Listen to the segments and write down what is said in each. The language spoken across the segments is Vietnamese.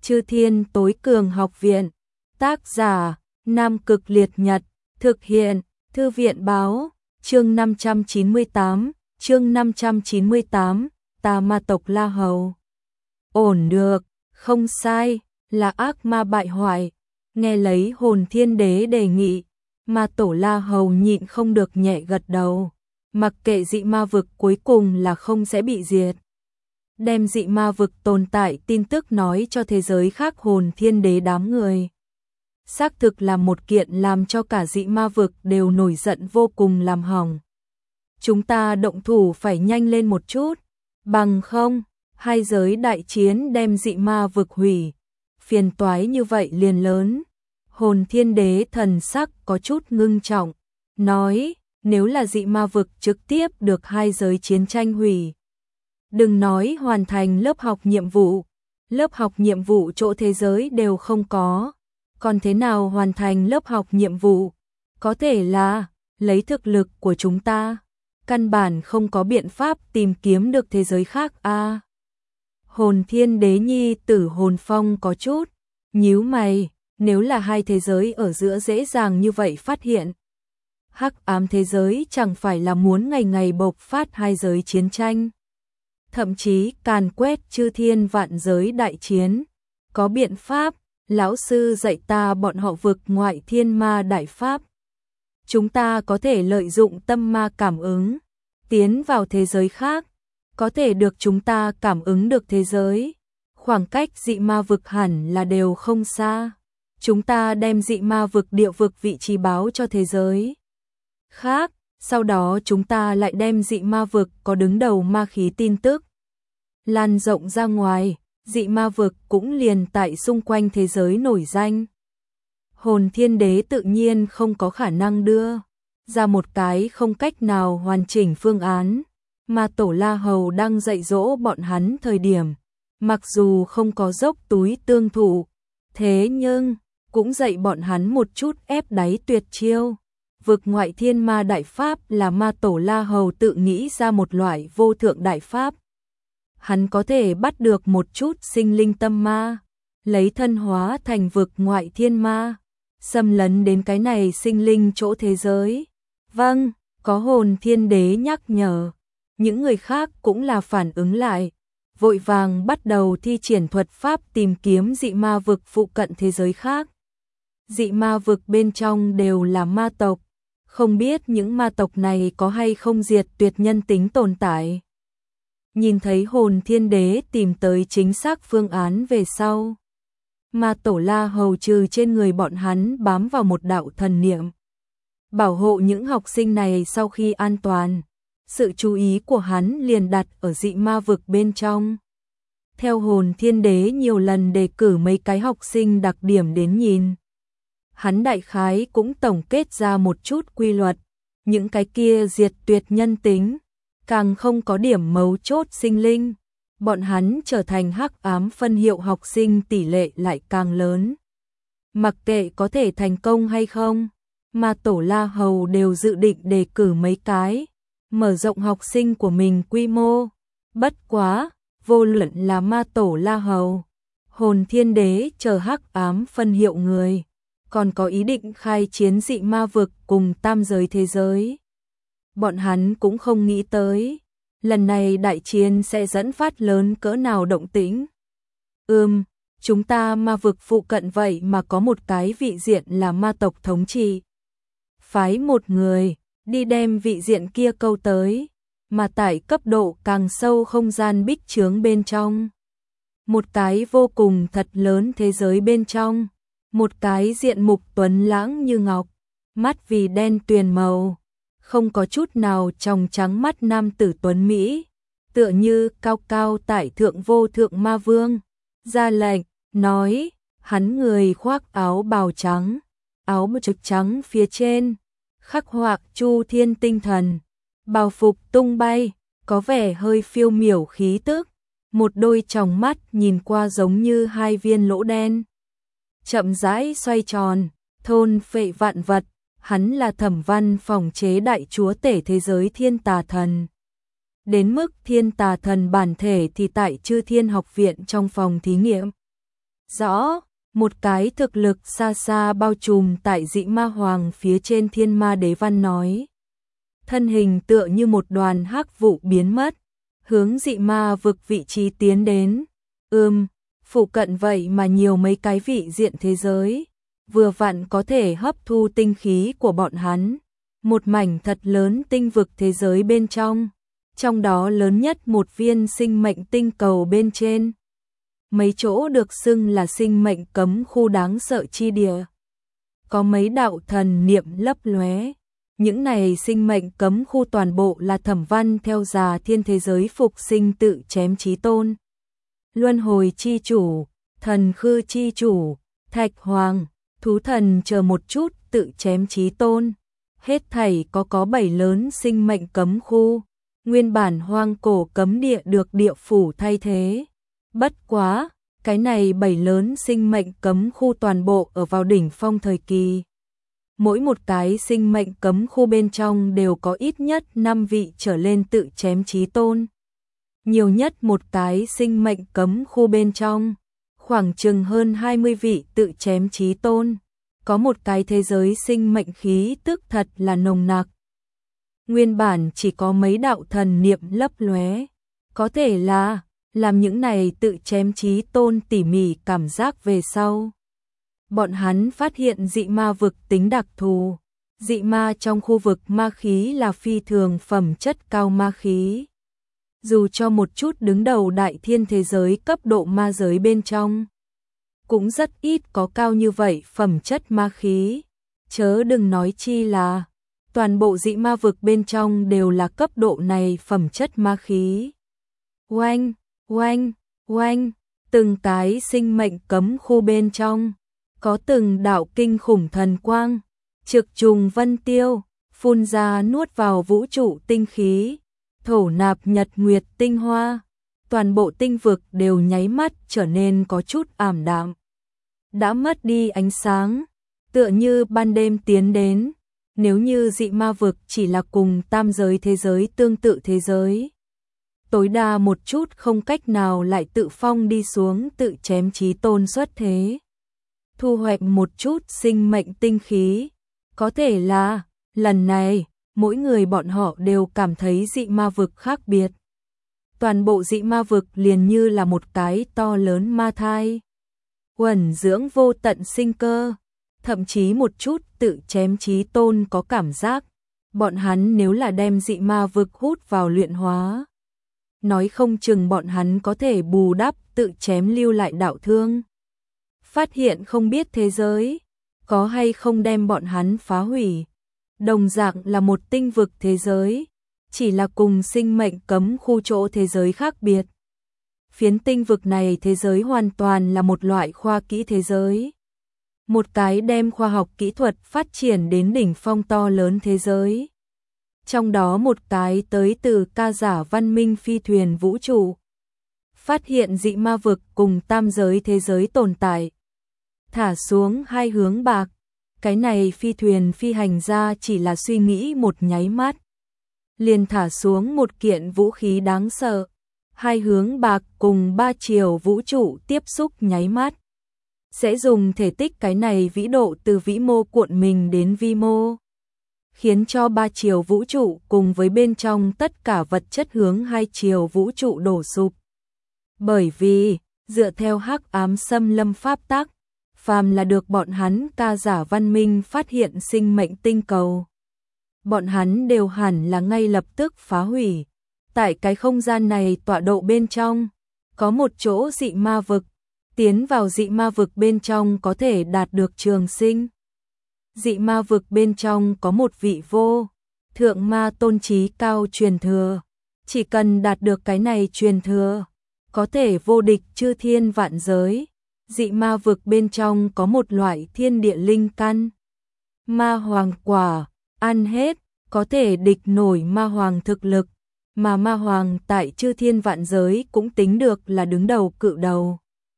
Chư Thiên Tối Cường Học Viện. Tác giả: Nam Cực Liệt Nhật. Thực hiện: Thư viện báo. Chương 598, Tà Ma Tộc La Hầu. Ổn được, không sai, là ác ma bại hoại. Nghe lấy Hồn Thiên Đế đề nghị, Ma Tổ La Hầu nhịn không được nhẹ gật đầu. Mặc kệ dị ma vực cuối cùng là không sẽ bị diệt. Đem dị ma vực tồn tại tin tức nói cho thế giới khác Hồn Thiên Đế đám người. Xác thực là một kiện làm cho cả dị ma vực đều nổi giận vô cùng làm hỏng. Chúng ta động thủ phải nhanh lên một chút, bằng không, hai giới đại chiến đem dị ma vực hủy. Phiền toái như vậy liền lớn. Hồn Thiên Đế thần sắc có chút ngưng trọng, nói, nếu là dị ma vực trực tiếp được hai giới chiến tranh hủy. Đừng nói hoàn thành lớp học nhiệm vụ chỗ thế giới đều không có. Còn thế nào hoàn thành lớp học nhiệm vụ? Có thể là, lấy thực lực của chúng ta, căn bản không có biện pháp tìm kiếm được thế giới khác a. Hồn Thiên Đế nhi tử Hồn Phong có chút nhíu mày, nếu là hai thế giới ở giữa dễ dàng như vậy phát hiện. Hắc ám thế giới chẳng phải là muốn ngày ngày bộc phát hai giới chiến tranh. Thậm chí càn quét chư thiên vạn giới đại chiến. Có biện pháp, lão sư dạy ta bọn họ vực ngoại thiên ma đại pháp. Chúng ta có thể lợi dụng tâm ma cảm ứng, tiến vào thế giới khác, có thể được chúng ta cảm ứng được thế giới. Khoảng cách dị ma vực hẳn là đều không xa. Chúng ta đem dị ma vực địa vực vị trí báo cho thế giới khác, sau đó chúng ta lại đem dị ma vực có đứng đầu ma khí tin tức lan rộng ra ngoài, dị ma vực cũng liền tại xung quanh thế giới nổi danh. Hồn Thiên Đế tự nhiên không có khả năng đưa ra một cái không cách nào hoàn chỉnh phương án, mà Tổ La Hầu đang dạy dỗ bọn hắn thời điểm, mặc dù không có dốc túi tương thủ, thế nhưng cũng dạy bọn hắn một chút ép đáy tuyệt chiêu. Vực ngoại thiên ma đại pháp là Ma Tổ La Hầu tự nghĩ ra một loại vô thượng đại pháp. Hắn có thể bắt được một chút sinh linh tâm ma, lấy thân hóa thành vực ngoại thiên ma, xâm lấn đến cái này sinh linh chỗ thế giới. Vâng, có Hồn Thiên Đế nhắc nhở, những người khác cũng là phản ứng lại, vội vàng bắt đầu thi triển thuật pháp tìm kiếm dị ma vực phụ cận thế giới khác. Dị ma vực bên trong đều là ma tộc, không biết những ma tộc này có hay không diệt tuyệt nhân tính tồn tại. Nhìn thấy Hồn Thiên Đế tìm tới chính xác phương án về sau, Ma Tổ La Hầu trừ trên người bọn hắn bám vào một đạo thần niệm, bảo hộ những học sinh này sau khi an toàn. Sự chú ý của hắn liền đặt ở dị ma vực bên trong. Theo Hồn Thiên Đế nhiều lần đề cử mấy cái học sinh đặc điểm đến nhìn, hắn đại khái cũng tổng kết ra một chút quy luật. Những cái kia diệt tuyệt nhân tính, càng không có điểm mấu chốt sinh linh, bọn hắn trở thành hắc ám phân hiệu học sinh tỷ lệ lại càng lớn. Mặc kệ có thể thành công hay không, mà Tổ La Hầu đều dự định đề cử mấy cái, mở rộng học sinh của mình quy mô. Bất quá, vô luận là Ma Tổ La Hầu, Hồn Thiên Đế chờ hắc ám phân hiệu người, còn có ý định khai chiến dị ma vực cùng tam giới thế giới. Bọn hắn cũng không nghĩ tới, lần này đại chiến sẽ dẫn phát lớn cỡ nào động tĩnh. Chúng ta ma vực phụ cận vậy mà có một cái vị diện là ma tộc thống trị. Phái một người, đi đem vị diện kia câu tới, mà tại cấp độ càng sâu không gian bích chướng bên trong. Một cái vô cùng thật lớn thế giới bên trong, một cái diện mục tuấn lãng như ngọc, mắt vì đen tuyền màu, không có chút nào trong trắng mắt nam tử tuấn Mỹ, tựa như cao cao tại thượng vô thượng ma vương. Ra lệnh, nói, hắn người khoác áo bào trắng, áo trực trắng phía trên, khắc họa chu thiên tinh thần, bào phục tung bay, có vẻ hơi phiêu miểu khí tức, một đôi tròng mắt nhìn qua giống như hai viên lỗ đen. Chậm rãi xoay tròn, thôn phệ vạn vật, hắn là Thẩm Văn phòng chế đại chúa tể thế giới thiên tà thần. Đến mức thiên tà thần bản thể thì tại Chư Thiên học viện trong phòng thí nghiệm. rõ, một cái thực lực xa xa bao trùm tại dị ma hoàng phía trên thiên ma đế văn nói. Thân hình tựa như một đoàn hắc vụ biến mất, hướng dị ma vực vị trí tiến đến. Phụ cận vậy mà nhiều mấy cái vị diện thế giới, vừa vặn có thể hấp thu tinh khí của bọn hắn. Một mảnh thật lớn tinh vực thế giới bên trong đó lớn nhất một viên sinh mệnh tinh cầu bên trên. Mấy chỗ được xưng là sinh mệnh cấm khu đáng sợ chi địa. Có mấy đạo thần niệm lấp lóe. Những này sinh mệnh cấm khu toàn bộ là Thẩm Văn theo già thiên thế giới phục sinh tự chém chí tôn. Luân hồi chi chủ, thần khư chi chủ, thạch hoàng, thú thần chờ một chút tự chém chí tôn. Hết thảy có 7 lớn sinh mệnh cấm khu. Nguyên bản hoang cổ cấm địa được địa phủ thay thế. Bất quá, cái này 7 lớn sinh mệnh cấm khu toàn bộ ở vào đỉnh phong thời kỳ. Mỗi một cái sinh mệnh cấm khu bên trong đều có ít nhất 5 vị trở lên tự chém chí tôn. Nhiều nhất một cái sinh mệnh cấm khu bên trong, khoảng chừng hơn 20 vị tự chém chí tôn. Có một cái thế giới sinh mệnh khí tức thật là nồng nặc. Nguyên bản chỉ có mấy đạo thần niệm lấp lóe, có thể là làm những này tự chém chí tôn tỉ mỉ cảm giác về sau. Bọn hắn phát hiện dị ma vực tính đặc thù, dị ma trong khu vực ma khí là phi thường phẩm chất cao ma khí. Dù cho một chút đứng đầu đại thiên thế giới cấp độ ma giới bên trong, cũng rất ít có cao như vậy phẩm chất ma khí, chớ đừng nói chi là toàn bộ dị ma vực bên trong đều là cấp độ này phẩm chất ma khí. Oanh, oanh, oanh, từng cái sinh mệnh cấm khu bên trong, có từng đạo kinh khủng thần quang, trực trùng vân tiêu, phun ra nuốt vào vũ trụ tinh khí, thổ nạp nhật nguyệt tinh hoa, toàn bộ tinh vực đều nháy mắt trở nên có chút ảm đạm. Đã mất đi ánh sáng, tựa như ban đêm tiến đến. Nếu như dị ma vực chỉ là cùng tam giới thế giới tương tự thế giới, tối đa một chút không cách nào lại tự phong đi xuống tự chém chí tôn xuất thế. Thu hoạch một chút sinh mệnh tinh khí, có thể là lần này mỗi người bọn họ đều cảm thấy dị ma vực khác biệt. Toàn bộ dị ma vực liền như là một cái to lớn ma thai, uẩn dưỡng vô tận sinh cơ. Thậm chí một chút tự chém chí tôn có cảm giác, bọn hắn nếu là đem dị ma vực hút vào luyện hóa, nói không chừng bọn hắn có thể bù đắp tự chém lưu lại đạo thương. Phát hiện không biết thế giới, có hay không đem bọn hắn phá hủy. Đồng dạng là một tinh vực thế giới, chỉ là cùng sinh mệnh cấm khu chỗ thế giới khác biệt. Phiến tinh vực này thế giới hoàn toàn là một loại khoa kỹ thế giới. Một cái đem khoa học kỹ thuật phát triển đến đỉnh phong to lớn thế giới. Trong đó một cái tới từ ca giả văn minh phi thuyền vũ trụ. Phát hiện dị ma vực cùng tam giới thế giới tồn tại. Thả xuống 2 hướng bạc. Cái này phi thuyền phi hành ra chỉ là suy nghĩ một nháy mắt. Liền thả xuống một kiện vũ khí đáng sợ. 2 hướng bạc cùng 3 chiều vũ trụ tiếp xúc nháy mắt. Sẽ dùng thể tích cái này vĩ độ từ vĩ mô cuộn mình đến vi mô, khiến cho 3 chiều vũ trụ cùng với bên trong tất cả vật chất hướng 2 chiều vũ trụ đổ sụp. Bởi vì, dựa theo hắc ám xâm lâm pháp tắc, phàm là được bọn hắn ca giả văn minh phát hiện sinh mệnh tinh cầu, bọn hắn đều hẳn là ngay lập tức phá hủy. Tại cái không gian này tọa độ bên trong, có một chỗ dị ma vực. Tiến vào dị ma vực bên trong có thể đạt được trường sinh. Dị ma vực bên trong có một vị vô thượng ma tôn trí cao truyền thừa. Chỉ cần đạt được cái này truyền thừa, có thể vô địch chư thiên vạn giới. Dị ma vực bên trong có một loại thiên địa linh căn. Ma hoàng quả, ăn hết, có thể địch nổi ma hoàng thực lực. Mà ma hoàng tại chư thiên vạn giới cũng tính được là đứng đầu cự đầu.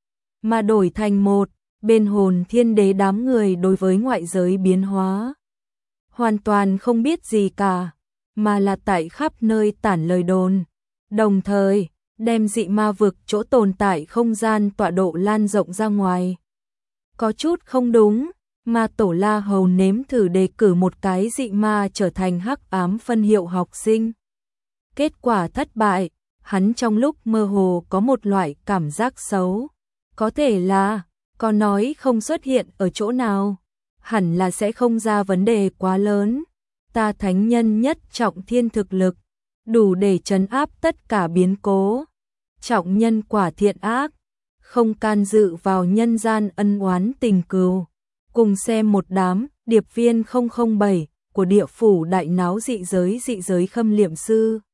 Mà đổi thành một, bên hồn thiên đế đám người đối với ngoại giới biến hóa. Hoàn toàn không biết gì cả, mà là tại khắp nơi tản lời đồn. Đồng thời, đem dị ma vực chỗ tồn tại không gian tọa độ lan rộng ra ngoài. Có chút không đúng, ma tổ La Hầu nếm thử đề cử một cái dị ma trở thành hắc ám phân hiệu học sinh. Kết quả thất bại, hắn trong lúc mơ hồ có một loại cảm giác xấu. Có thể là, có nói không xuất hiện ở chỗ nào, hẳn là sẽ không ra vấn đề quá lớn. Ta thánh nhân nhất trọng thiên thực lực, đủ để trấn áp tất cả biến cố. Trọng nhân quả thiện ác, không can dự vào nhân gian ân oán tình cừu. Cùng xem một đám điệp viên 007 của địa phủ đại náo dị giới khâm liệm sư.